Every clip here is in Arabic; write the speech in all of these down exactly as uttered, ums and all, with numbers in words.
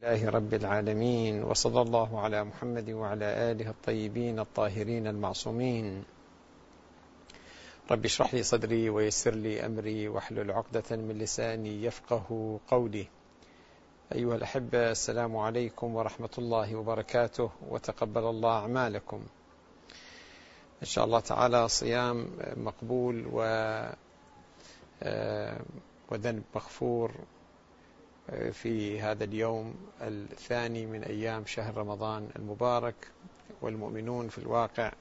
لله رب العالمين، وصلى الله على محمد وعلى آله الطيبين الطاهرين المعصومين. رب اشرح لي صدري ويسر لي أمري واحلل عقدة من لساني يفقه قولي. أيها الأحبة، السلام عليكم ورحمة الله وبركاته، وتقبل الله أعمالكم إن شاء الله تعالى. صيام مقبول وذنب مغفور في هذا اليوم الثاني من أيام شهر رمضان المبارك، والمؤمنون في الواقع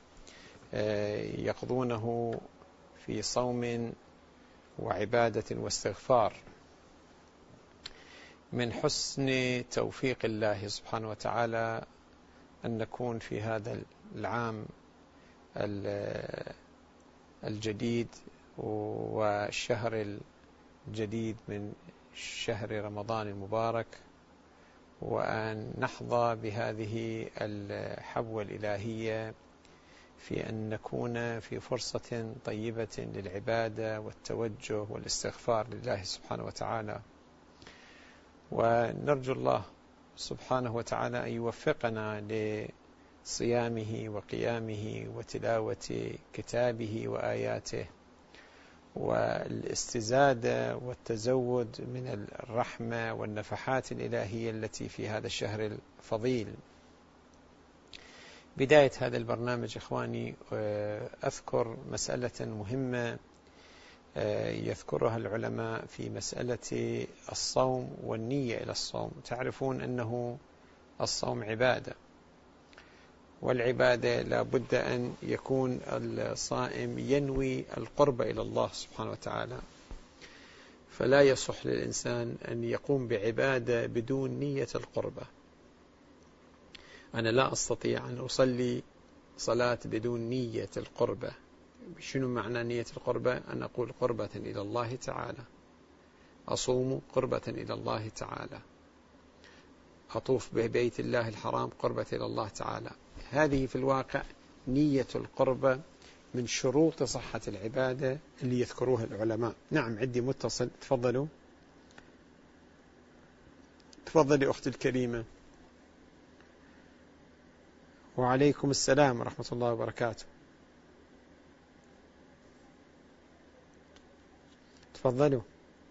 يقضونه في صوم وعبادة واستغفار. من حسن توفيق الله سبحانه وتعالى أن نكون في هذا العام الجديد والشهر الجديد من شهر رمضان المبارك، وأن نحظى بهذه الحبوة الإلهية في أن نكون في فرصة طيبة للعبادة والتوجه والاستغفار لله سبحانه وتعالى. ونرجو الله سبحانه وتعالى أن يوفقنا لصيامه وقيامه وتلاوة كتابه وآياته، والاستزادة والتزود من الرحمة والنفحات الإلهية التي في هذا الشهر الفضيل. بداية هذا البرنامج إخواني أذكر مسألة مهمة يذكرها العلماء في مسألة الصوم والنية إلى الصوم. تعرفون أنه الصوم عبادة، والعبادة لا بد أن يكون الصائم ينوي القرب إلى الله سبحانه وتعالى، فلا يصح للإنسان أن يقوم بعبادة بدون نية القربة. أنا لا أستطيع أن أصلي صلاة بدون نية القربة. شنو معنى نية القربة؟ أن أقول قربة إلى الله تعالى، أصوم قربة إلى الله تعالى، أطوف ببيت الله الحرام قربة إلى الله تعالى. هذه في الواقع نية القربة من شروط صحة العبادة اللي يذكروها العلماء. نعم، عندي متصل، تفضلوا. تفضلي أختي الكريمة. وعليكم السلام ورحمة الله وبركاته. تفضلوا.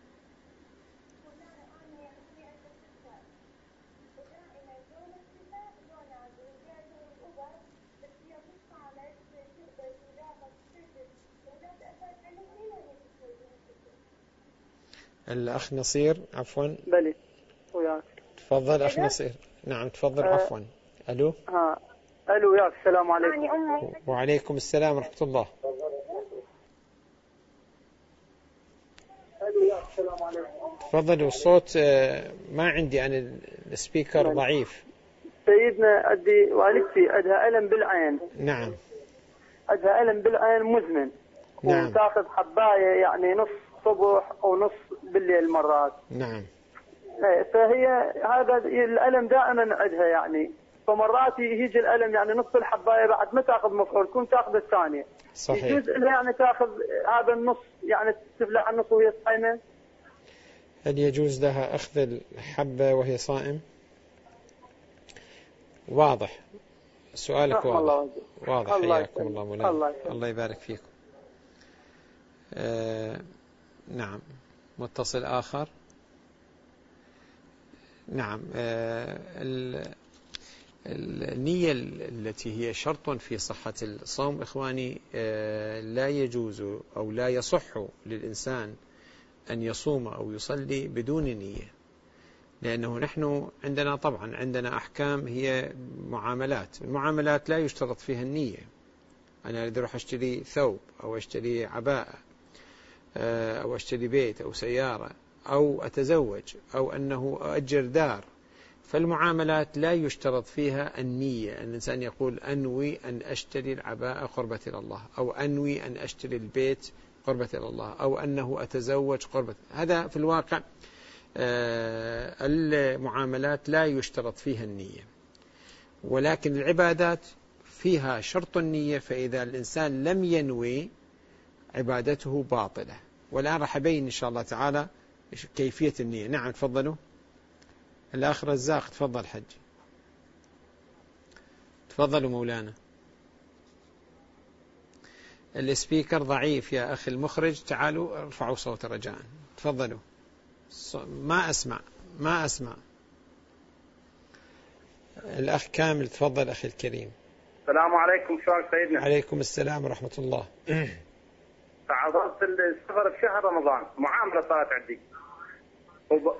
الأخ نصير، عفوا. بلي وياك. تفضل أخ نصير. نعم تفضل. أه عفوا. ألو. ها ألو، وياك. السلام عليكم. وعليكم السلام ورحمة الله. ألو، وياك. السلام عليكم. تفضلوا. الصوت ما عندي أنا، السبيكر ضعيف. سيدنا أدي والدتي عندها ألم بالعين. نعم. عندها ألم بالعين مزمن. نعم. وتاخذ حباية يعني نص صبح ونص بالليل مرات. نعم. فهي هذا الألم دائما عندها يعني، فمرات يجي الألم يعني نص الحباية بعد ما تاخذ مفعول تكون تاخذ الثانية. صحيح. يجوز لها يعني تاخذ هذا النص يعني تبلع النص وهي صايمة؟ هل يجوز لها أخذ الحبة وهي صائم؟ واضح سؤالك، واضح. الله واضح. الله حياكم الله مولانا. الله, الله يبارك فيكم. آه نعم. متصل آخر. نعم. آه النية التي هي شرط في صحة الصوم إخواني، آه لا يجوز أو لا يصح للإنسان أن يصوم أو يصلي بدون نية، لأنه نحن عندنا طبعا عندنا أحكام هي معاملات. المعاملات لا يشترط فيها النية. أنا إذا أروح أشتري ثوب أو أشتري عباءة أو أشتري بيت أو سيارة أو أتزوج أو أنه أأجر دار، فالمعاملات لا يشترط فيها النية. الإنسان يقول أنوي أن أشتري العباءة قربة إلى الله، أو أنوي أن أشتري البيت قربة إلى الله، أو أنه أتزوج قربة. هذا في الواقع المعاملات لا يشترط فيها النية، ولكن العبادات فيها شرط النية. فإذا الإنسان لم ينوي عبادته باطلة. والآن راح أبين إن شاء الله تعالى كيفية النية. نعم تفضلوا. الأخ رزاق تفضل حج. تفضلوا مولانا. السبيكر ضعيف يا أخي المخرج، تعالوا ارفعوا صوت رجاء. تفضلوا. ما أسمع ما أسمع. الأخ كامل تفضل أخي الكريم. السلام عليكم، شلون سيدنا؟ عليكم السلام ورحمة الله. تعرضت السفر في شهر رمضان، معاملة صارت عندي. وب...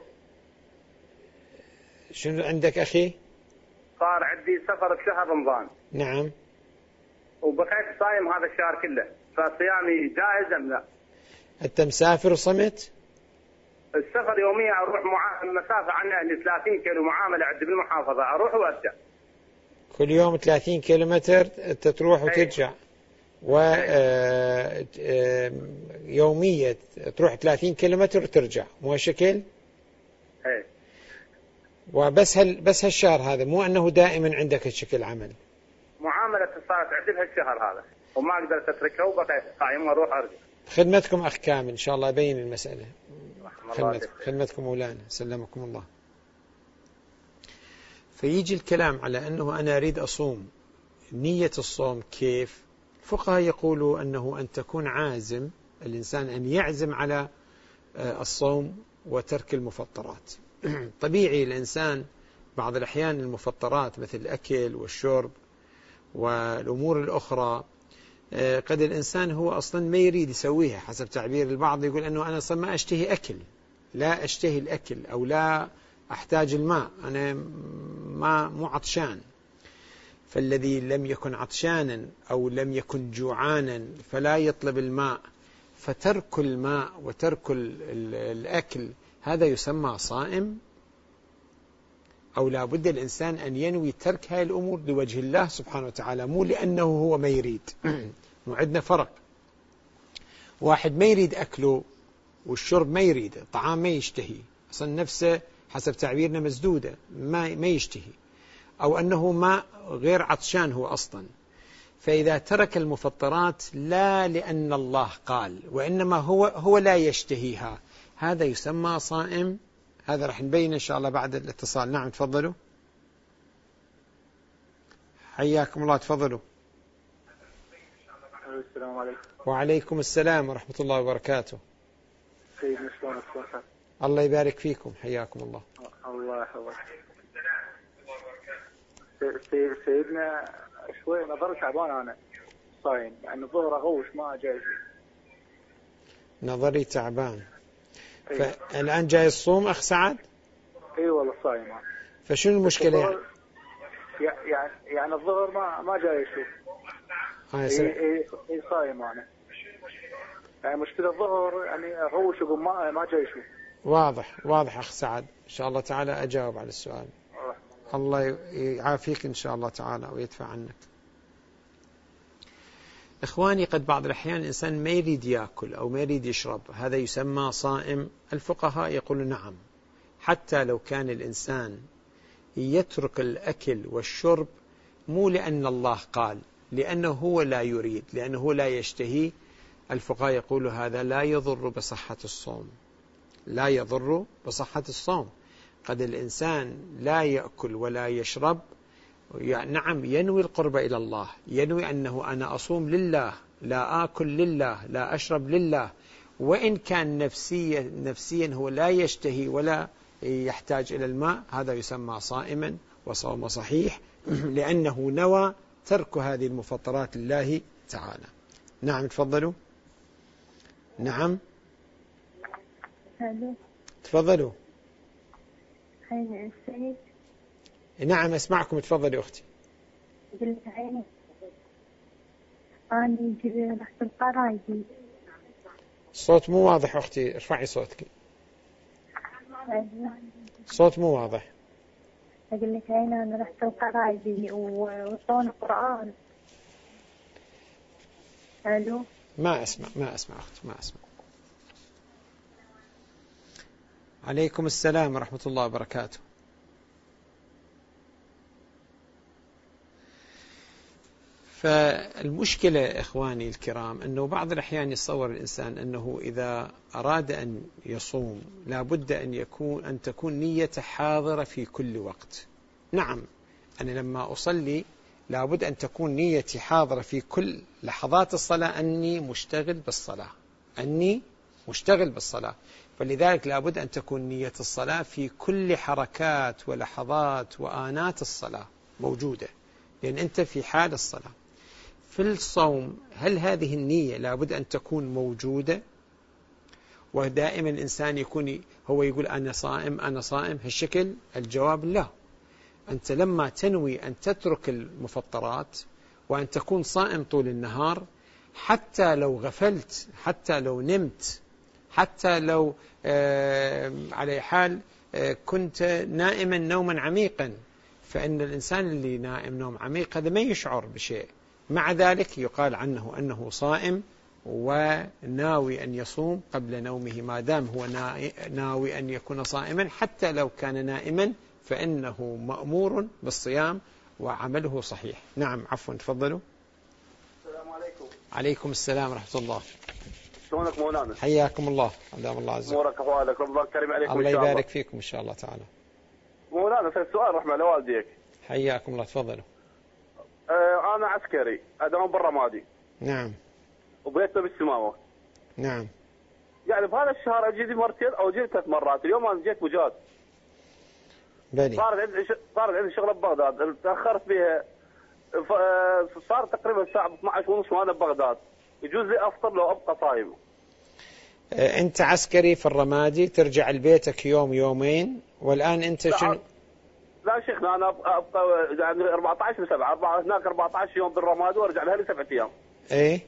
شنو عندك أخي؟ صار عندي سفر في شهر رمضان. نعم. وبقيت صايم هذا الشهر كله، فصيامي جائز أم لا؟ أنت مسافر وصمت؟ السفر يوميا أروح مع... مسافة عن أهلي ثلاثين كيلو، معاملة عندي بالمحافظة، أروح وأرجع. كل يوم ثلاثين كيلومتر أنت تروح وترجع. ويومية تروح ثلاثين كيلومتر وترجع، مو شكل؟ ايه. وبس هال بس هالشهر هذا، مو أنه دائما عندك هالشكل عمل. معاملة صارت عندي بهالشهر هذا، وما قدرت أتركها وبقيت قايم وأروح أرجع. خدمتكم أخ كامل، إن شاء الله أبين المسألة. خدمتكم, خدمتكم مولانا، سلمكم الله. فيجي الكلام على أنه أنا أريد أصوم، نية الصوم كيف؟ الفقهاء يقولوا أنه أن تكون عازم، الإنسان أن يعزم على الصوم وترك المفطرات. طبيعي الإنسان بعض الأحيان المفطرات مثل الأكل والشرب والأمور الأخرى قد الإنسان هو أصلا ما يريد يسويها، حسب تعبير البعض يقول أنه أنا أصلا ما أشتهي أكل، لا أشتهي الأكل أو لا أحتاج الماء، أنا ما مو عطشان. فالذي لم يكن عطشانا أو لم يكن جوعانا فلا يطلب الماء، فترك الماء وترك الأكل هذا يسمى صائم؟ أو لا بد الإنسان أن ينوي ترك هذه الأمور لوجه الله سبحانه وتعالى، مو لأنه هو ما يريد. وعندنا فرق، واحد ما يريد أكله والشرب ما يريد، الطعام ما يشتهي أصلا، نفسه حسب تعبيرنا مسدودة ما ما يشتهي، أو أنه ما غير عطشان هو أصلا. فإذا ترك المفطرات لا لأن الله قال، وإنما هو هو لا يشتهيها، هذا يسمى صائم. هذا راح نبين إن شاء الله بعد الاتصال. نعم تفضلوا. حياكم الله، تفضلوا. السلام عليكم. وعليكم السلام ورحمة الله وبركاته. سيدنا شلونك؟ شلونك؟ الله يبارك فيكم، حياكم الله. الله يحفظك. سيدنا شوي نظري تعبان أنا صايم، يعني الظهر أغوش ما جاي. نظري تعبان. أيه. فالآن جاي الصوم أخ سعد؟ اي والله صايم. فشنو المشكلة يعني؟ يعني يعني الظهر ما ما جاي يشوف. اي اي اي صايم انا. يعني مشكلة الظهر يعني اغوش يقول ما ما جاي يشوف. واضح واضح أخ سعد، إن شاء الله تعالى أجاوب على السؤال. الله يعافيك إن شاء الله تعالى ويدفع عنك. إخواني، قد بعض الأحيان الإنسان ما يريد يأكل أو ما يريد يشرب، هذا يسمى صائم؟ الفقهاء يقولون نعم، حتى لو كان الإنسان يترك الأكل والشرب مو لأن الله قال، لأنه هو لا يريد، لأنه هو لا يشتهي. الفقهاء يقولوا هذا لا يضر بصحة الصوم، لا يضر بصحة الصوم. قد الإنسان لا يأكل ولا يشرب، نعم ينوي القرب إلى الله، ينوي أنه أنا أصوم لله، لا آكل لله، لا أشرب لله، وإن كان نفسيا نفسيا هو لا يشتهي ولا يحتاج إلى الماء، هذا يسمى صائما وصوم صحيح، لأنه نوى ترك هذه المفطرات لله تعالى. نعم تفضلوا. نعم تفضلوا. نعم أسمعكم، تفضلي أختي. الصوت مو واضح أختي، ارفعي صوتك. صوت مو واضح. أقول لك أنا أنا رحت القرايبي وصون القرآن. ألو. ما أسمع ما أسمع أختي، ما أسمع. عليكم السلام ورحمة الله وبركاته. فالمشكلة إخواني الكرام أنه بعض الأحيان يتصور الإنسان أنه إذا أراد أن يصوم لابد أن يكون أن تكون نيته حاضرة في كل وقت. نعم، أنا لما أصلي لابد أن تكون نيتي حاضرة في كل لحظات الصلاة أني مشتغل بالصلاة أني مشتغل بالصلاة فلذلك لابد أن تكون نية الصلاة في كل حركات ولحظات وآنات الصلاة موجودة، لأن أنت في حال الصلاة. في الصوم هل هذه النية لابد أن تكون موجودة؟ ودائما الإنسان يكون هو يقول أنا صائم أنا صائم هالشكل؟ الجواب لا. أنت لما تنوي أن تترك المفطرات وأن تكون صائم طول النهار، حتى لو غفلت، حتى لو نمت، حتى لو آه على حال آه كنت نائما نوما عميقا، فإن الإنسان اللي نائم نوم عميق هذا ما يشعر بشيء، مع ذلك يقال عنه أنه صائم وناوي أن يصوم قبل نومه، ما دام هو ناوي أن يكون صائما حتى لو كان نائما فإنه مأمور بالصيام وعمله صحيح. نعم عفوا تفضلوا. السلام عليكم. عليكم السلام ورحمة الله. شلونك مولانا؟ حياكم الله، أدام الله عز وجل. امورك احوالك، رمضان كريم عليكم. الله يبارك فيكم إن شاء الله تعالى. مولانا في سؤال رحمة لوالديك. حياكم الله تفضلوا. آه أنا عسكري أداوم بالرمادي. نعم. وبيتنا بالسماوة. نعم. يعني بهذا الشهر أجي مرتين أو جيت ثلاث مرات، اليوم أنا جيت بجاد. بلي. صارت عندي صارت عندي شغلة ببغداد، تأخرت بها، صار تقريبا الساعة اثني عشر ونص وأنا ببغداد، يجوز لي أفطر لو أبقى صايم. أنت عسكري في الرمادي ترجع لبيتك يوم يومين، والآن أنت شنو؟ لا شيخنا أنا أبقى يعني أربعة عشر سبعة، هناك أربعة عشر يوم بالرمادي وأرجع لها لسبعة أيام. إيه؟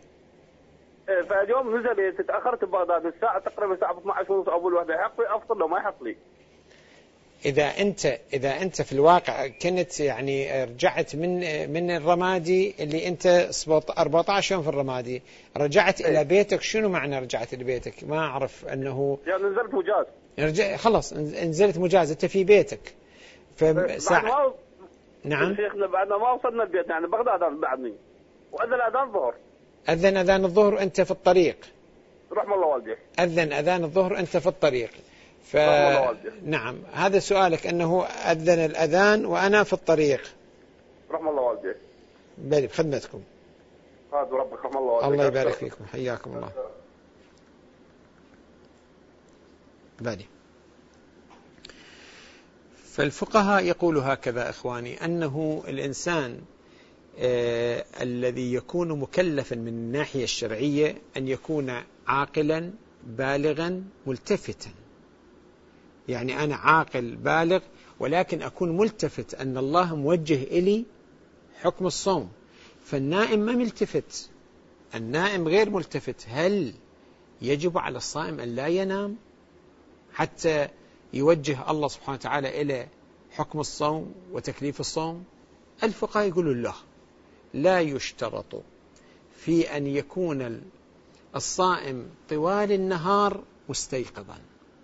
فاليوم نزل تتأخرت ببغداد الساعة تقريبا الساعة اثني عشر ونص أول واحدة، يحق لي أفطر لو ما يحق لي. إذا أنت إذا أنت في الواقع كنت يعني رجعت من من الرمادي اللي أنت أربعة عشر يوم في الرمادي، رجعت إيه؟ إلى بيتك، شنو معنى رجعت إلى بيتك؟ ما أعرف أنه يعني نزلت مجاز. رجع خلاص نزلت مجاز، أنت في بيتك. فساعة. نعم. شيخنا بعدنا ما وصلنا البيت، يعني بغداد بعدني. وأذن أذان الظهر. أذن أذان الظهر أنت في الطريق. رحم الله والديك. أذن أذان الظهر أنت في الطريق. ف... نعم هذا سؤالك أنه أذن الأذان وأنا في الطريق. رحم الله والديك. بلي بخدمتكم. هذا ربك رحم الله والديك. الله يبارك فيكم، حياكم الله. بلي. فالفقهاء يقول هكذا إخواني، أنه الإنسان آه الذي يكون مكلفا من الناحية الشرعية أن يكون عاقلا بالغا ملتفتا. يعني أنا عاقل بالغ ولكن أكون ملتفت أن الله موجه إلي حكم الصوم. فالنائم ما ملتفت، النائم غير ملتفت. هل يجب على الصائم أن لا ينام حتى يوجه الله سبحانه وتعالى إلى حكم الصوم وتكليف الصوم؟ الفقهاء يقولوا لا، لا يشترط في أن يكون الصائم طوال النهار مستيقظا،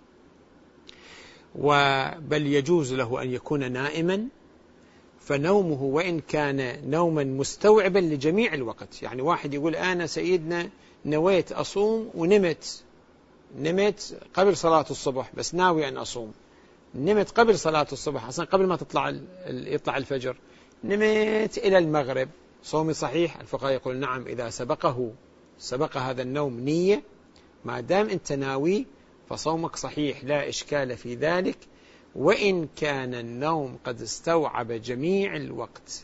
بل يجوز له أن يكون نائما، فنومه وإن كان نوما مستوعبا لجميع الوقت. يعني واحد يقول أنا سيدنا نويت أصوم ونمت نمت قبل صلاة الصبح، بس ناوي أن أصوم، نمت قبل صلاة الصبح أصلا قبل ما تطلع يطلع الفجر، نمت إلى المغرب، صومي صحيح؟ الفقهاء يقول نعم، إذا سبقه سبق هذا النوم نية، ما دام أنت ناوي فصومك صحيح لا إشكال في ذلك، وإن كان النوم قد استوعب جميع الوقت.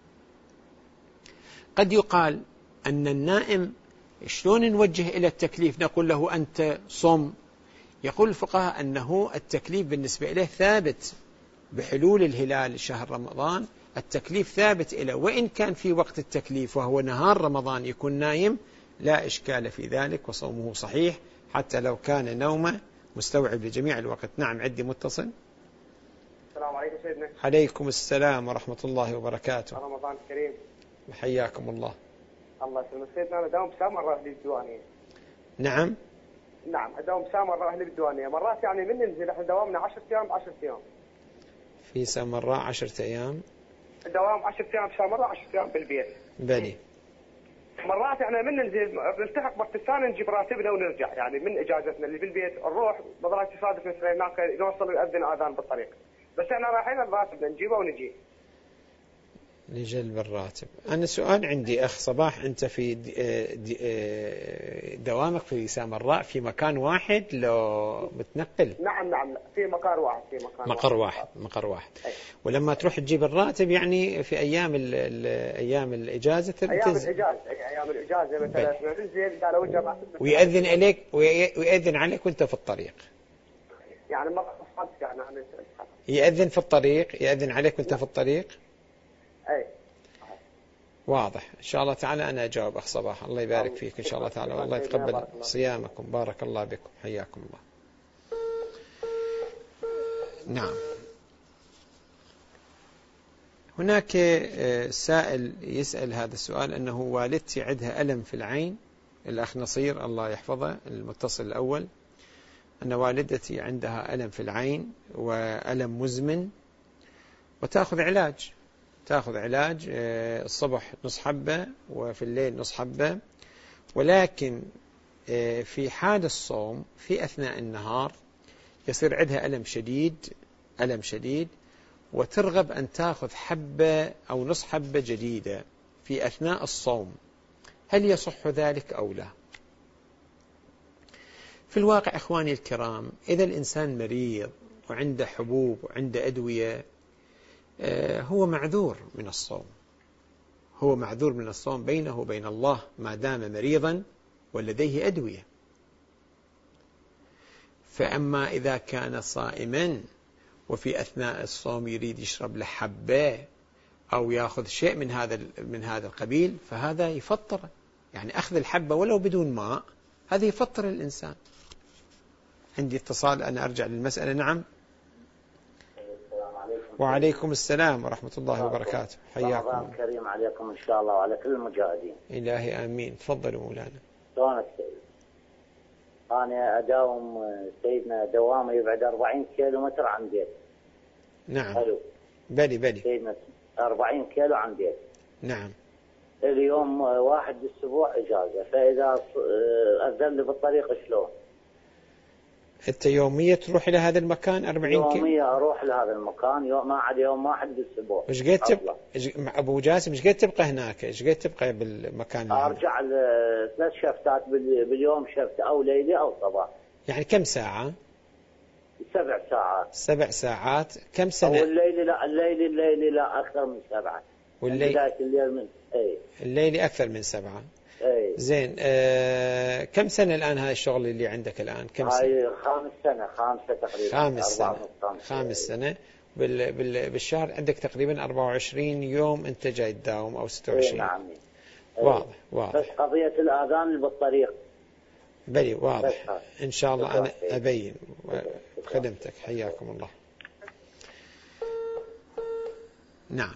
قد يقال أن النائم شلون نوجه إلى التكليف؟ نقول له أنت صم. يقول الفقهاء أنه التكليف بالنسبة إليه ثابت بحلول الهلال شهر رمضان، التكليف ثابت إليه، وإن كان في وقت التكليف وهو نهار رمضان يكون نايم لا إشكال في ذلك وصومه صحيح حتى لو كان نومه مستوعب لجميع الوقت. نعم عندي متصل. السلام عليكم سيدنا. عليكم السلام ورحمة الله وبركاته. رمضان كريم. حياكم الله. الله يسلمك سيدنا. أنا أداوم سامر أهلي بالديوانية. نعم. نعم أداوم سامر أهلي بالديوانية، مرات يعني من ننزل احنا دوامنا عشرة أيام بعشرة أيام. في سامراء عشرة أيام. الدوام عشرة أيام بسامراء، عشرة أيام بالبيت. بلي. مرات يعني من ننزل نلتحق باكستان نجيب راتبنا ونرجع، يعني من اجازتنا اللي بالبيت نروح مرات تصادف نسوي هناك نوصل يؤذن اذان بالطريق، بس احنا رايحين الراتب نجيبه ونجي. لجلب الراتب. أنا سؤال عندي أخ صباح، أنت في دوامك في سامراء في مكان واحد لو متنقل؟ نعم نعم في مقر واحد في مكان مقر واحد مقر واحد أي. ولما تروح تجيب الراتب يعني في أيام ال ال أيام الإجازة أيام الإجازة أيام الإجازة مثلا ننزل قالوا وجه الراتب ويأذن عليك ويأذن عليك وأنت في الطريق. يعني ما قصدت يعني يأذن في الطريق يأذن عليك وأنت في الطريق. أي. واضح. إن شاء الله تعالى أنا أجاوب أخ صباح. الله يبارك فيك إن شاء الله تعالى، والله يتقبل صيامكم. بارك الله بكم، حياكم الله. نعم. هناك سائل يسأل هذا السؤال أنه والدتي عندها ألم في العين. الأخ نصير الله يحفظه المتصل الأول، أن والدتي عندها ألم في العين وألم مزمن وتأخذ علاج تأخذ علاج الصبح نص حبة وفي الليل نص حبة، ولكن في حال الصوم في أثناء النهار يصير عندها ألم شديد ألم شديد وترغب أن تأخذ حبة أو نص حبة جديدة في أثناء الصوم. هل يصح ذلك أو لا؟ في الواقع إخواني الكرام، إذا الإنسان مريض وعنده حبوب وعنده أدوية هو معذور من الصوم هو معذور من الصوم بينه وبين الله ما دام مريضا ولديه أدوية. فأما إذا كان صائما وفي أثناء الصوم يريد يشرب له حبة أو يأخذ شيء من هذا من هذا القبيل فهذا يفطر، يعني أخذ الحبة ولو بدون ماء هذا يفطر الإنسان. عندي اتصال، أنا أرجع للمسألة. نعم. وعليكم السلام ورحمة الله وبركاته، حياكم. رمضان كريم عليكم إن شاء الله وعلى كل المجاهدين. إلهي آمين. تفضلوا مولانا. شلونك سيد؟ أنا أداوم سيدنا دوامي يبعد أربعين كيلو متر عن بيت. نعم. حلو. بلي بلي. سيدنا أربعين كيلو عن بيت. نعم. اليوم واحد بالأسبوع إجازة، فإذا أذن لي بالطريق شلون؟ أنت يومية تروح إلى هذا المكان أربعين كيلو؟ يومية أروح لهذا المكان يوم ما عاد يوم واحد بالأسبوع. إيش قد تبقى أبو جاسم؟ إيش قد تبقى هناك؟ إيش قد تبقى بالمكان؟ أرجع ثلاث شفتات باليوم، شفت أو ليلي أو صباح. يعني كم ساعة؟ سبع ساعات. سبع ساعات. كم سنة؟ أو الليلي لا الليلي الليلي لا أكثر من سبعة. والليل بداية الليل من أي. الليلي أكثر من سبعة. أي. زين. آه كم سنة الآن هذا الشغل اللي عندك الآن؟ كم سنة؟ هاي خامس سنة خامسة تقريبا. خامس سنة. خامس سنة. بال بال بالشهر عندك تقريبا أربعة وعشرين يوم أنت جاي تداوم أو ستة وعشرين. أي نعم. أي. واضح واضح. بس قضية الآذان اللي بالطريق. بلي واضح. إن شاء الله أنا أبين خدمتك. حياكم الله. نعم.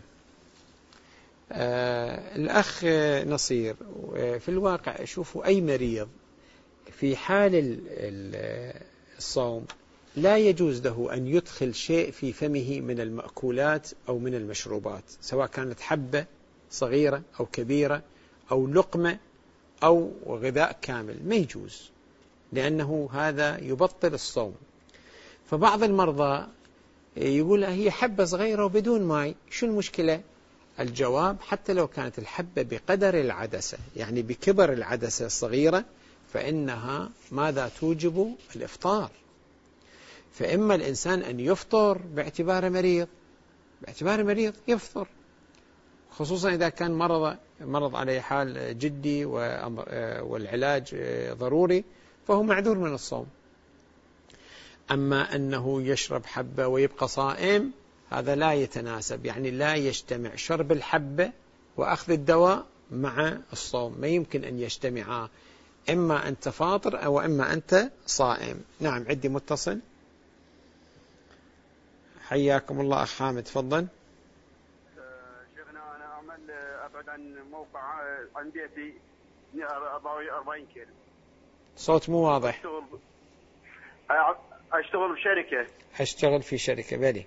آه الأخ نصير، في الواقع شوفوا أي مريض في حال الصوم لا يجوز له أن يدخل شيء في فمه من المأكولات أو من المشروبات، سواء كانت حبة صغيرة أو كبيرة أو لقمة أو غذاء كامل، ما يجوز، لأنه هذا يبطل الصوم. فبعض المرضى يقول هي حبة صغيرة وبدون ماء، شو المشكلة؟ الجواب حتى لو كانت الحبة بقدر العدسة، يعني بكبر العدسة الصغيرة، فإنها ماذا توجب؟ الإفطار. فإما الإنسان أن يفطر باعتباره مريض، باعتباره مريض يفطر، خصوصا إذا كان مرض مرض عليه حال جدي والعلاج ضروري فهو معذور من الصوم. أما أنه يشرب حبة ويبقى صائم هذا لا يتناسب، يعني لا يجتمع شرب الحبة وأخذ الدواء مع الصوم، ما يمكن أن يجتمعا، إما أنت فاطر أو إما أنت صائم. نعم. عندي متصل. حياكم الله أخ حامد، تفضل. شيخنا أنا أعمل أبعد عن موقع عن بيتي أربعين كيلو. صوت مو واضح. أشتغل أشتغل بشركة. أشتغل في شركة. بالي.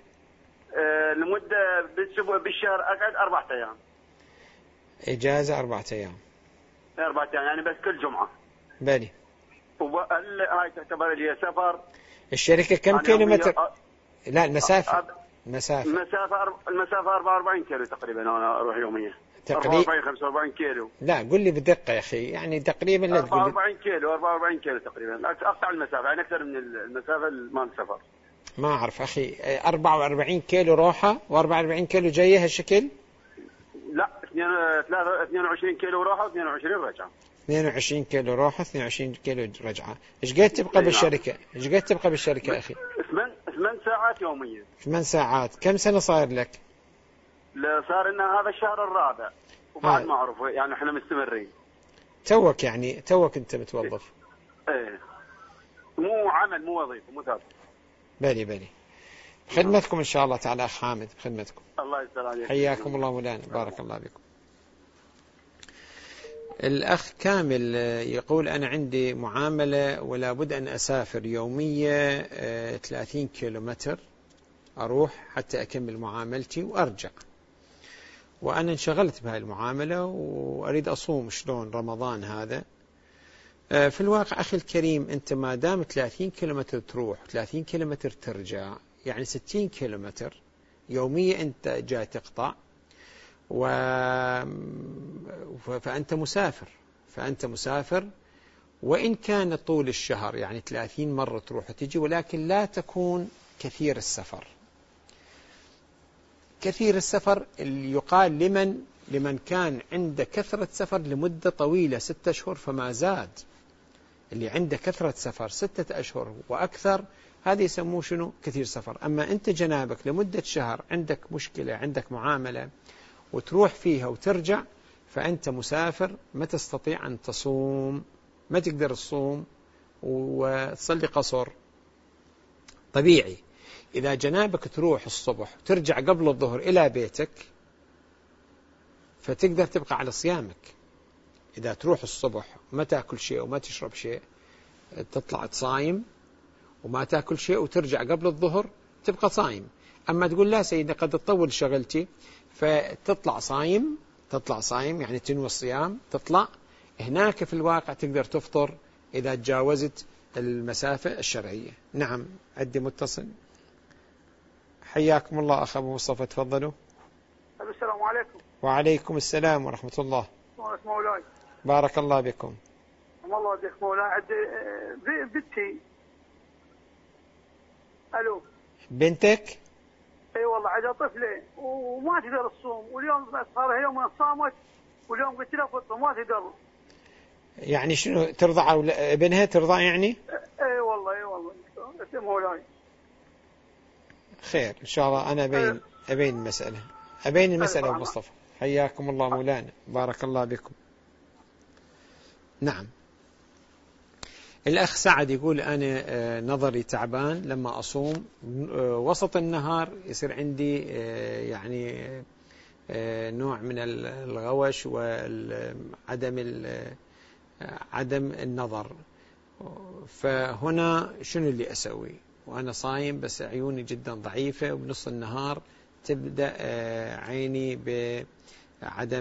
لمدة بالأسبوع بالشهر أقعد أربعة أيام. إجازة أربعة أيام. أربعة أيام يعني بس كل جمعة. بالي. وهل هاي تعتبر لي سفر؟ الشركة كم كيلو متر؟ لا المسافة. المسافة. المسافة المسافة أربعة وأربعين كيلو تقريبا أنا أروح يوميا. تقريبا. أربعة وأربعين خمسة وأربعين كيلو. لا قل لي بدقة يا أخي يعني تقريبا لا تقول أربعة وأربعين كيلو أربعة وأربعين كيلو تقريبا أقطع المسافة يعني أكثر من المسافة مال السفر. ما أعرف أخي أربعة وأربعين كيلو روحة وأربعة وأربعين كيلو جاية هالشكل؟ لا اثنين وعشرين كيلو روحة واثنين وعشرين رجعة. اثنين وعشرين كيلو روحة اثنين وعشرين كيلو رجعة. ايش قد تبقى بالشركة؟ ايش قد تبقى بالشركة أخي؟ ثمان ثمان ساعات يوميا. ثمان ساعات. كم سنة صاير لك؟ لا صار لنا هذا الشهر الرابع وبعد آه. ما أعرف يعني احنا مستمرين. توك يعني توك أنت متوظف. ايه مو عمل مو وظيفة مو ثابت. بالي بالي. خدمتكم إن شاء الله تعالى أخ حامد خدمتكم. الله يسلمك عليك. حياكم الله مولانا بارك الله بكم. الأخ كامل يقول أنا عندي معاملة ولا بد أن أسافر يومية ثلاثين كيلو متر أروح حتى أكمل معاملتي وأرجع، وأنا انشغلت بهاي المعاملة وأريد أصوم شلون رمضان هذا. في الواقع أخي الكريم أنت ما دام ثلاثين كيلو متر تروح ثلاثين كيلو متر ترجع يعني ستين كيلو متر يومية أنت جاي تقطع، و... فأنت مسافر فأنت مسافر وإن كان طول الشهر يعني ثلاثين مرة تروح وتجي، ولكن لا تكون كثير السفر. كثير السفر اللي يقال لمن لمن كان عنده كثرة سفر لمدة طويلة ستة أشهر فما زاد. اللي عنده كثرة سفر ستة أشهر وأكثر هذا يسموه شنو؟ كثير سفر. أما أنت جنابك لمدة شهر عندك مشكلة عندك معاملة وتروح فيها وترجع فأنت مسافر ما تستطيع أن تصوم، ما تقدر تصوم وتصلي قصر. طبيعي إذا جنابك تروح الصبح وترجع قبل الظهر إلى بيتك فتقدر تبقى على صيامك. إذا تروح الصبح وما تأكل شيء وما تشرب شيء تطلع تصايم، وما تأكل شيء وترجع قبل الظهر تبقى صايم. أما تقول لا سيدنا قد تطول شغلتي فتطلع صايم تطلع صايم يعني تنوي الصيام تطلع هناك في الواقع تقدر تفطر إذا تجاوزت المسافة الشرعية. نعم عندي متصل. حياكم الله أخ أبو مصطفى تفضلوا. السلام عليكم. وعليكم السلام ورحمة الله. مولاي بارك الله بكم. الله يجزيك مولاي. عندي بنتي. ألو. بنتك؟ اي والله عندها طفله وما تقدر تصوم، واليوم صار يوم صامت واليوم قلت لها فطر ما تقدر. يعني شنو ترضع ابنها ترضع يعني؟ اي والله اي والله اسمه مولاي. خير ان شاء الله. انا ابين ابين المساله ابين المساله ابو مصطفى. حياكم الله مولانا بارك الله بكم. نعم. الأخ سعد يقول أنا نظري تعبان لما أصوم وسط النهار يصير عندي يعني نوع من الغوش وعدم عدم النظر، فهنا شنو اللي أسوي وأنا صايم بس عيوني جدا ضعيفة وبنص النهار تبدأ عيني بعدم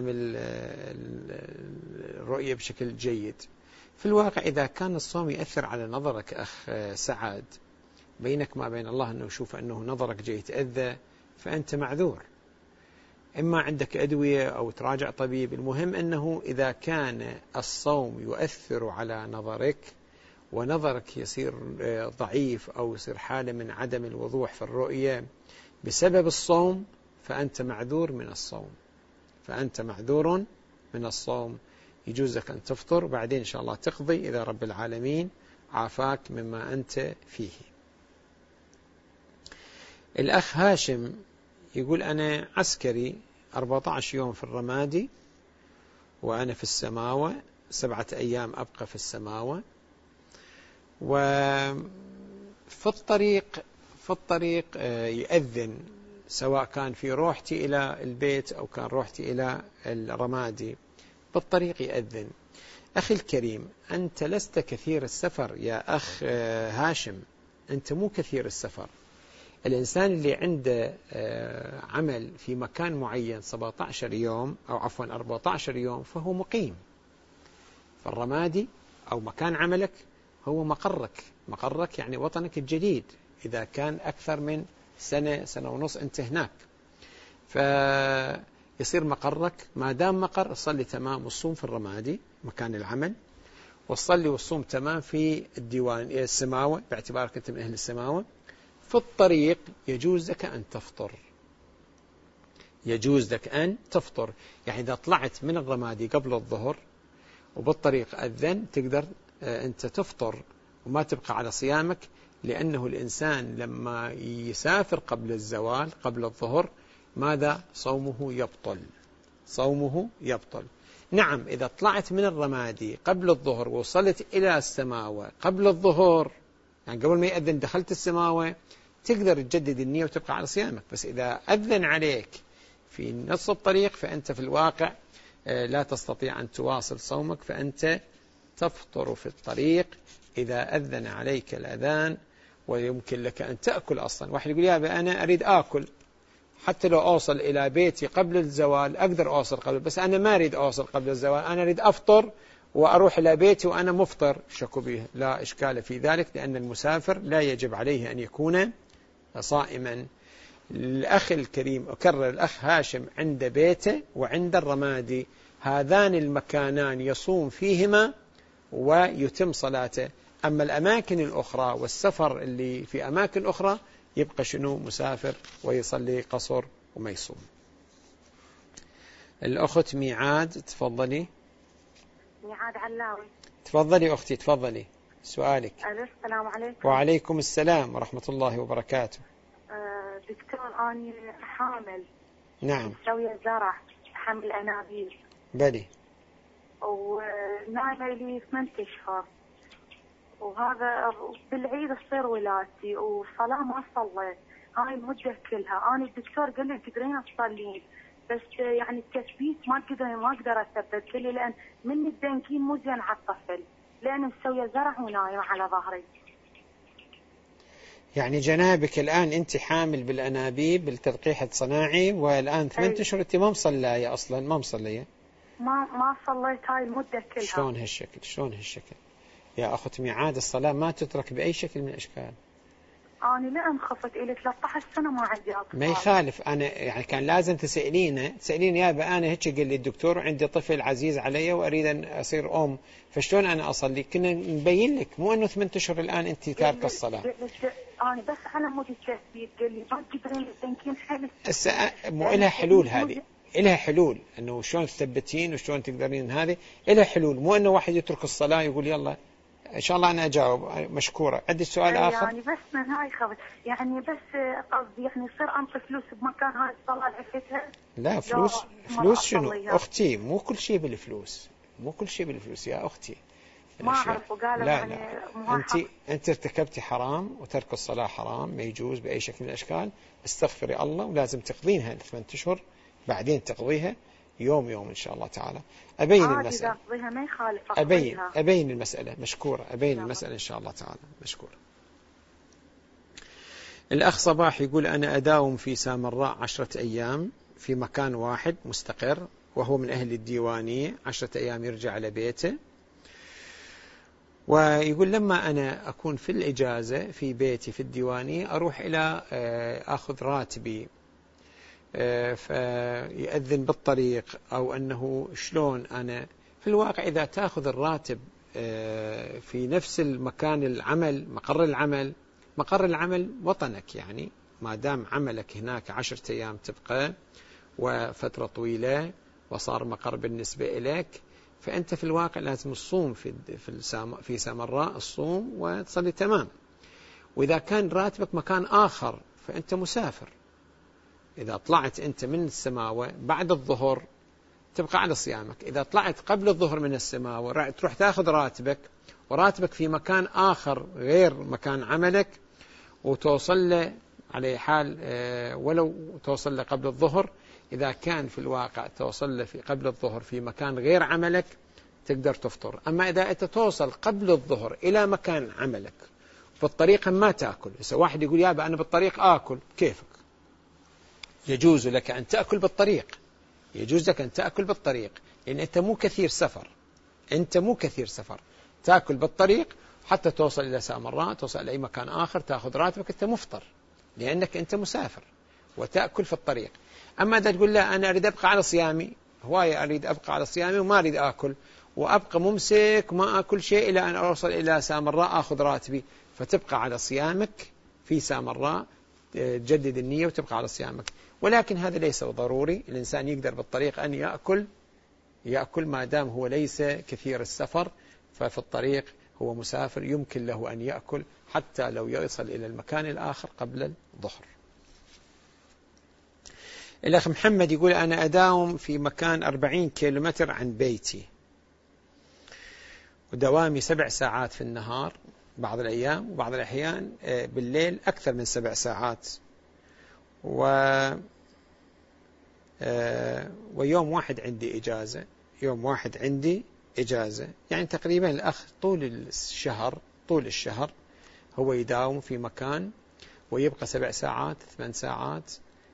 الرؤية بشكل جيد. في الواقع إذا كان الصوم يأثر على نظرك أخ سعد بينك ما بين الله أنه يشوف أنه نظرك جاي يتأذى فأنت معذور، إما عندك أدوية أو تراجع طبيب. المهم أنه إذا كان الصوم يؤثر على نظرك ونظرك يصير ضعيف أو يصير حالة من عدم الوضوح في الرؤية بسبب الصوم فأنت معذور من الصوم فأنت معذور من الصوم. يجوز لك أن تفطر وبعدين إن شاء الله تقضي إذا رب العالمين عافاك مما أنت فيه. الأخ هاشم يقول أنا عسكري أربعة عشر يوم في الرمادي وأنا في السماوة سبعة أيام أبقى في السماوة، وفي الطريق في الطريق يؤذن سواء كان في روحتي إلى البيت أو كان روحتي إلى الرمادي بالطريق يأذن. أخي الكريم أنت لست كثير السفر يا أخ هاشم، أنت مو كثير السفر. الإنسان اللي عنده عمل في مكان معين سبعة عشر يوم أو عفوا أربعة عشر يوم فهو مقيم. فالرمادي أو مكان عملك هو مقرك، مقرك يعني وطنك الجديد، إذا كان أكثر من سنة سنة ونص أنت هناك، فيصير مقرك. ما دام مقر صلي تمام والصوم في الرمادي مكان العمل، وصلي والصوم تمام في الديوان السماوة باعتبارك أنت من أهل السماوة. في الطريق يجوز لك أن تفطر، يجوز لك أن تفطر، يعني إذا طلعت من الرمادي قبل الظهر وبالطريق أذن تقدر أنت تفطر وما تبقى على صيامك، لأنه الإنسان لما يسافر قبل الزوال قبل الظهر ماذا؟ صومه يبطل، صومه يبطل. نعم إذا طلعت من الرمادي قبل الظهر ووصلت إلى السماوة قبل الظهر، يعني قبل ما يأذن دخلت السماوة، تقدر تجدد النية وتبقى على صيامك. بس إذا أذن عليك في نص الطريق فأنت في الواقع لا تستطيع أن تواصل صومك، فأنت تفطر في الطريق إذا أذن عليك الأذان، ويمكن لك أن تأكل أصلا. واحد يقول يا أبي أنا أريد آكل حتى لو أوصل إلى بيتي قبل الزوال أقدر أوصل قبل، بس أنا ما أريد أوصل قبل الزوال، أنا أريد أفطر وأروح إلى بيتي وأنا مفطر. شكوا به، لا إشكال في ذلك، لأن المسافر لا يجب عليه أن يكون صائما. الأخ الكريم أكرر، الأخ هاشم عند بيته وعند الرمادي، هذان المكانان يصوم فيهما ويتم صلاته. أما الأماكن الأخرى والسفر اللي في أماكن أخرى يبقى شنو؟ مسافر ويصلي قصر وما يصوم. الأخت ميعاد تفضلي. ميعاد علاوي. تفضلي أختي تفضلي سؤالك. السلام عليكم. وعليكم السلام ورحمة الله وبركاته. أه دكتور أنا حامل. نعم. مسوية زرع حمل أنابيب. بلي. ونايمة لي ثمانية أشهر، وهذا بالعيد تصير ولادتي وصلاة ما صليت هاي المدة كلها. أنا الدكتور قال لي تقدرين تصلين، بس يعني التثبيت ما أقدر ما أقدر أثبت، قال لي لأن من الدنكين مو زين على الطفل، لأن مسوية زرع ونايمة على ظهري. يعني جنابك الآن أنت حامل بالأنابيب بالتلقيح الصناعي، والآن ثمانية أشهر أنت ما مصلية أصلا، ما مصلية. ما ما صليت هاي المدة كلها. شلون هالشكل؟ شلون هالشكل؟ يا أخت ميعاد الصلاة ما تترك بأي شكل من الأشكال. أنا لأن خفت إلي ثلاثة عشر سنة ما عندي أطفال. ما يخالف، أنا يعني كان لازم تسألينه تسألين يا أبا أنا هيك قال لي الدكتور عندي طفل عزيز علي وأريد أن أصير أم، فشلون أنا أصلي؟ كنا نبين لك، مو أنه ثمانية أشهر الآن أنت تاركة الصلاة. أنا بس على مود التثبيت قال لي ما تقدرين تنكين حل. مو إلها حلول هذه، إلها حلول أنه شلون تثبتين وشلون تقدرين، هذه إلها حلول، مو أنه واحد يترك الصلاة يقول يلا إن شاء الله أنا أجاوب. مشكورة. عندي سؤال آخر؟ يعني بس من هاي خبر، يعني بس قصدي يعني يصير أنطي فلوس بمكان هاي الصلاة عفتها. لا فلوس فلوس شنو أختي؟ مو كل شيء بالفلوس، مو كل شيء بالفلوس يا أختي. ما أعرف وقالوا لا يعني لا أنت أنت ارتكبتي حرام، وترك الصلاة حرام ما يجوز بأي شكل من الأشكال. استغفري الله، ولازم تقضينها الثمان أشهر بعدين تقضيها يوم يوم إن شاء الله تعالى. أبين المسألة، ما يخالف أبين أبين المسألة. مشكورة. أبين المسألة إن شاء الله تعالى. مشكورة. الأخ صباح يقول أنا أداوم في سامراء عشرة أيام في مكان واحد مستقر، وهو من أهل الديوانية، عشرة أيام يرجع على بيته، ويقول لما أنا أكون في الإجازة في بيتي في الديوانية أروح إلى أخذ راتبي، فيأذن بالطريق، أو أنه شلون أنا في الواقع إذا تأخذ الراتب في نفس المكان العمل، مقر العمل، مقر العمل وطنك، يعني ما دام عملك هناك عشرة أيام تبقى وفترة طويلة وصار مقر بالنسبة إليك، فأنت في الواقع لازم الصوم في في سامراء الصوم وتصلي تمام. وإذا كان راتبك مكان آخر فأنت مسافر، إذا طلعت أنت من السماوة بعد الظهر تبقى على صيامك. إذا طلعت قبل الظهر من السماوة تروح تأخذ راتبك، وراتبك في مكان آخر غير مكان عملك، وتوصل له على حال ولو توصل له قبل الظهر، إذا كان في الواقع توصل له في قبل الظهر في مكان غير عملك تقدر تفطر. أما إذا أنت توصل قبل الظهر إلى مكان عملك بالطريق ما تأكل، إذا واحد يقول يا أبا أنا بالطريق آكل، كيفك؟ يجوز لك أن تأكل بالطريق، يجوز لك أن تأكل بالطريق، لأن أنت مو كثير سفر، أنت مو كثير سفر، تأكل بالطريق حتى توصل إلى سامراء، توصل إلى أي مكان آخر، تأخذ راتبك، أنت مفطر لأنك أنت مسافر وتأكل في الطريق. أما إذا تقول لا أنا أريد أبقى على صيامي، هواية أريد أبقى على صيامي وما أريد أكل، وأبقى ممسك ما أكل شيء إلى أن أوصل إلى سامراء أخذ راتبي، فتبقى على صيامك في سامراء، تجدد النية وتبقى على صيامك. ولكن هذا ليس ضروري، الإنسان يقدر بالطريق أن يأكل يأكل ما دام هو ليس كثير السفر، ففي الطريق هو مسافر يمكن له أن يأكل حتى لو يصل إلى المكان الآخر قبل الظهر. الأخ محمد يقول أنا أداوم في مكان أربعين كيلومتر عن بيتي، ودوامي سبع ساعات في النهار بعض الأيام، وبعض الأحيان بالليل أكثر من سبع ساعات، و ويوم واحد عندي إجازة، يوم واحد عندي إجازة، يعني تقريبا الأخ طول الشهر طول الشهر هو يداوم في مكان ويبقى سبع ساعات ثمان ساعات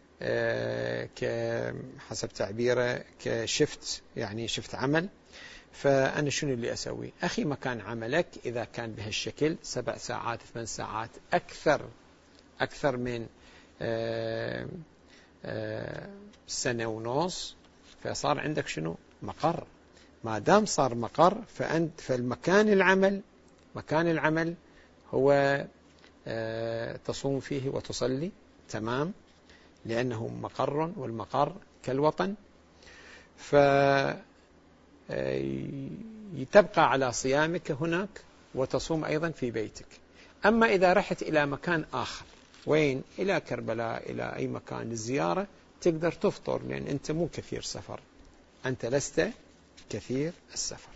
حسب تعبيره كشفت، يعني شفت عمل. فأنا شنو اللي أسوي؟ أخي مكان عملك إذا كان بهالشكل سبع ساعات ثمان ساعات أكثر أكثر من آآ آآ سنة ونص، فصار عندك شنو؟ مقر. ما دام صار مقر فأنت فالمكان العمل مكان العمل هو تصوم فيه وتصلي، تمام، لأنه مقر والمقر كالوطن، فتبقى على صيامك هناك وتصوم أيضا في بيتك. أما إذا رحت إلى مكان آخر، وين؟ إلى كربلاء، إلى أي مكان للزيارة، تقدر تفطر لأن أنت مو كثير سفر، أنت لست كثير السفر.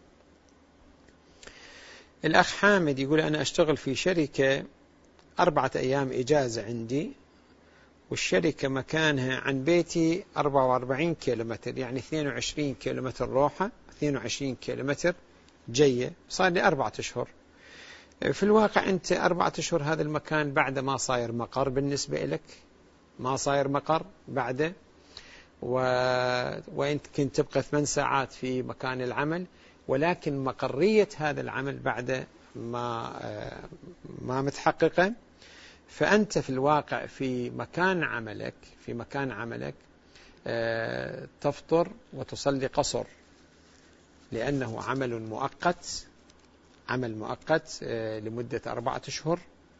الأخ حامد يقول أنا أشتغل في شركة أربعة أيام إجازة عندي، والشركة مكانها عن بيتي أربعة وأربعين كيلومتر، يعني اثنين وعشرين كيلومتر روحة اثنين وعشرين كيلومتر جية، صار لي أربعة أشهر. في الواقع أنت أربعة أشهر هذا المكان بعد ما صاير مقر بالنسبة لك، ما صاير مقر بعده، و... وأنت كنت تبقى ثمان ساعات في مكان العمل، ولكن مقرية هذا العمل بعد ما ما متحققة. فأنت في الواقع في مكان عملك في مكان عملك تفطر وتصلي قصر، لأنه عمل مؤقت عمل مؤقت لمدة أربعة أشهر،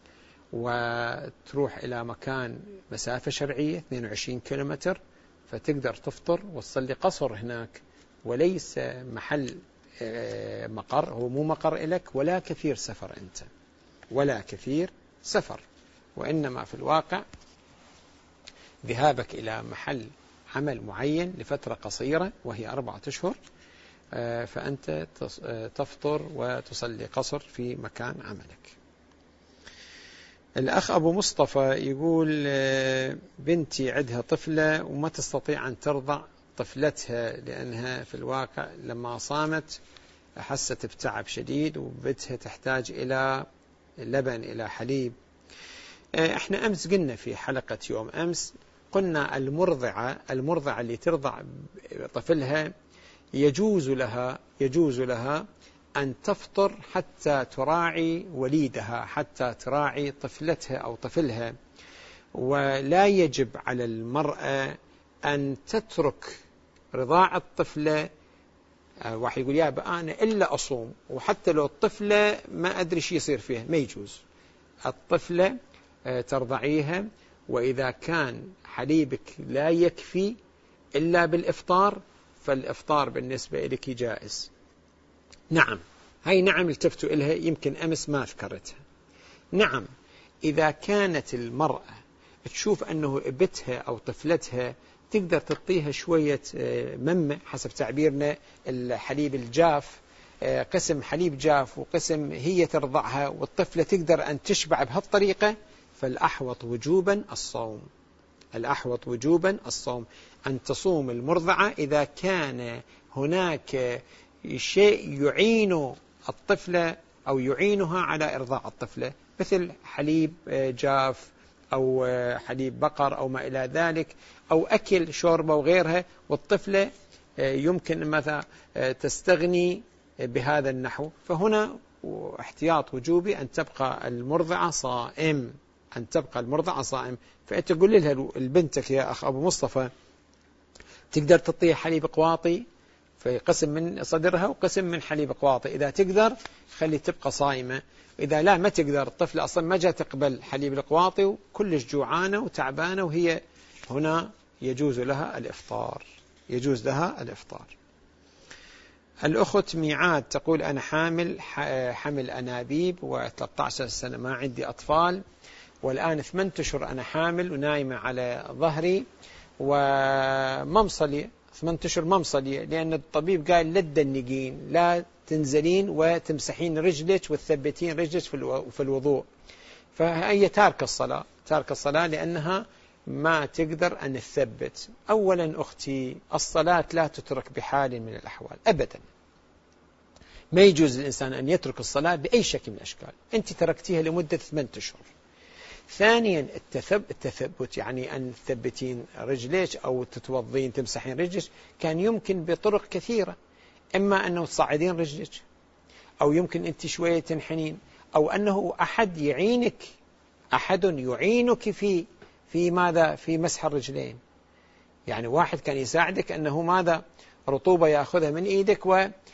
وتروح إلى مكان مسافة شرعية اثنين وعشرين كيلومتر، فتقدر تفطر وتصلي قصر هناك، وليس محل مقر، هو مو مقر لك ولا كثير سفر أنت ولا كثير سفر، وإنما في الواقع ذهابك إلى محل عمل معين لفترة قصيرة وهي أربعة أشهر، فأنت تفطر وتصلي قصر في مكان عملك. الأخ أبو مصطفى يقول بنتي عندها طفلة وما تستطيع أن ترضع طفلتها، لأنها في الواقع لما صامت حست بتعب شديد وبنتها تحتاج إلى لبن، إلى حليب. احنا أمس قلنا في حلقة يوم أمس، قلنا المرضعة المرضعة اللي ترضع طفلها يجوز لها يجوز لها أن تفطر حتى تراعي وليدها، حتى تراعي طفلتها أو طفلها، ولا يجب على المرأة أن تترك رضاع الطفلة. واحد يقول يا بقى أنا إلا أصوم، وحتى لو الطفلة ما أدري شي يصير فيها، ما يجوز. الطفلة ترضعيها، وإذا كان حليبك لا يكفي إلا بالإفطار فالإفطار بالنسبة لك جائز. نعم، هاي نعم التفتوا إلها، يمكن أمس ما ذكرتها. نعم، إذا كانت المرأة تشوف أنه ابتها أو طفلتها تقدر تعطيها شوية ممة، حسب تعبيرنا الحليب الجاف، قسم حليب جاف وقسم هي ترضعها، والطفلة تقدر أن تشبع بهالطريقة، فالأحوط وجوبا الصوم الأحوط وجوبا الصوم أن تصوم المرضعة إذا كان هناك شيء يعين الطفلة أو يعينها على إرضاع الطفلة، مثل حليب جاف أو حليب بقر أو ما إلى ذلك، أو أكل شوربة وغيرها، والطفلة يمكن مثلا تستغني بهذا النحو، فهنا احتياط وجوبي أن تبقى المرضعة صائم، أن تبقى المرضعة صائم. فأنت تقول لها لبنتك يا أخ أبو مصطفى تقدر تعطيها حليب قواطي في قسم من صدرها وقسم من حليب قواطي، إذا تقدر خلي تبقى صائمة، إذا لا ما تقدر، الطفل أصلا ما جاء تقبل حليب القواطي وكلش جوعانة وتعبانة، وهي هنا يجوز لها الإفطار، يجوز لها الإفطار. الأخت ميعاد تقول أنا حامل حمل أنابيب وثلاثة عشر سنة، ما عندي أطفال، والآن ثمانية أشهر أنا حامل ونايمة على ظهري وممصلي، ثمانية أشهر ممصلي، لأن الطبيب قال لا تدنقين، لا تنزلين وتمسحين رجلك وتثبتين رجلك في الوضوء، فهي تارك الصلاة، تارك الصلاة لأنها ما تقدر أن تثبت. أولا أختي الصلاة لا تترك بحال من الأحوال أبدا، ما يجوز للإنسان أن يترك الصلاة بأي شكل من الأشكال، أنت تركتيها لمدة ثمانية أشهر. ثانيا التثبت، يعني أن تثبتين رجليك أو تتوضين تمسحين رجلك، كان يمكن بطرق كثيرة، إما أنه تصعدين رجلك، أو يمكن أنت شوية تنحنين، أو أنه أحد يعينك، أحد يعينك في في ماذا في مسح الرجلين، يعني واحد كان يساعدك أنه ماذا رطوبة يأخذها من إيدك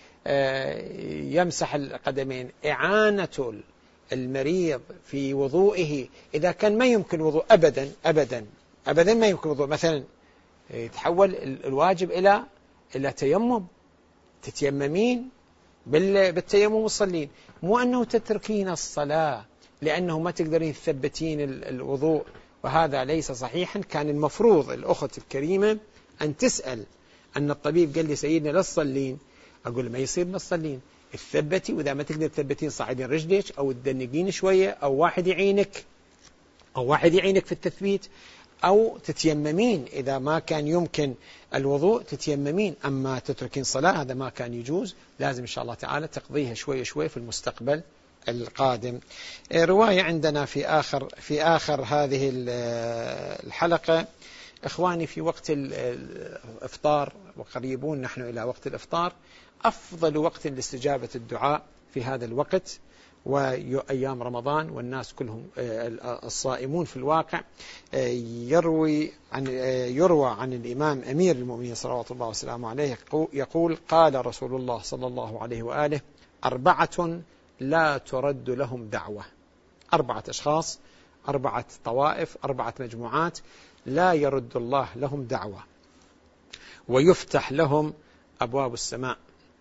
ويمسح القدمين. إعانة المريض في وضوئه إذا كان ما يمكن وضوء أبدا أبدا أبدا ما يمكن وضوء، مثلا يتحول الواجب إلى إلى تيمم، تتيممين بالتيمم تصلين، مو أنه تتركين الصلاة لأنه ما تقدرين تثبتين الوضوء، وهذا ليس صحيحا. كان المفروض الأخت الكريمة أن تسأل أن الطبيب قال لي سيدنا لا تصلين، أقول ما يصير ما تصلين، تثبتي، وإذا ما تقدر تثبتين صعدين رجلك أو تدنقين شوية، أو واحد يعينك أو واحد يعينك في التثبيت، أو تتيممين إذا ما كان يمكن الوضوء تتيممين، أما تتركين صلاة هذا ما كان يجوز، لازم إن شاء الله تعالى تقضيها شوية شوية في المستقبل القادم. رواية عندنا في آخر في آخر هذه الحلقة، إخواني في وقت الإفطار وقريبون نحن إلى وقت الإفطار، أفضل وقت لاستجابة الدعاء في هذا الوقت وأيام رمضان، والناس كلهم الصائمون في الواقع. يروي عن يروى عن الإمام أمير المؤمنين صلوات الله وسلامه عليه يقول قال رسول الله صلى الله عليه وآله أربعة لا ترد لهم دعوة، أربعة أشخاص، أربعة طوائف، أربعة مجموعات لا يرد الله لهم دعوة، ويفتح لهم أبواب السماء،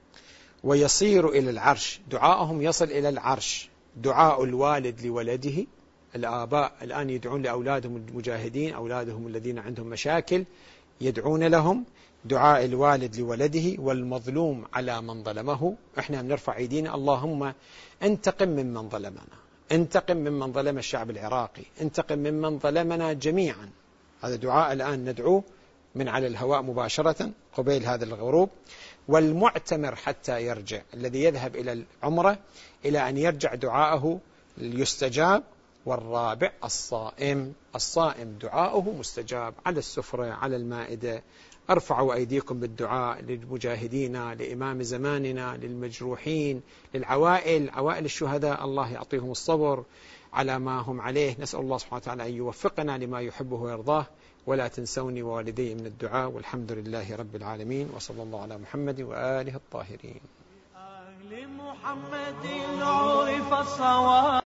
ويصير إلى العرش، دعاءهم يصل إلى العرش. دعاء الوالد لولده، الآباء الآن يدعون لأولادهم المجاهدين، أولادهم الذين عندهم مشاكل يدعون لهم، دعاء الوالد لولده، والمظلوم على من ظلمه. احنا بنرفع ايدينا اللهم انتقم ممن ظلمنا، انتقم ممن ظلم الشعب العراقي، انتقم ممن ظلمنا جميعا. هذا دعاء الآن ندعوه من على الهواء مباشرة قبيل هذا الغروب. والمعتمر حتى يرجع، الذي يذهب إلى العمرة إلى أن يرجع دعاءه يستجاب. والرابع الصائم، الصائم دعاؤه مستجاب على السفرة على المائدة. ارفعوا أيديكم بالدعاء للمجاهدين، لإمام زماننا، للمجروحين، للعوائل، عوائل الشهداء، الله يعطيهم الصبر على ما هم عليه. نسأل الله سبحانه وتعالى أن يوفقنا لما يحبه ويرضاه. ولا تنسوني ووالدي من الدعاء، والحمد لله رب العالمين، وصلى الله على محمد وآله الطاهرين.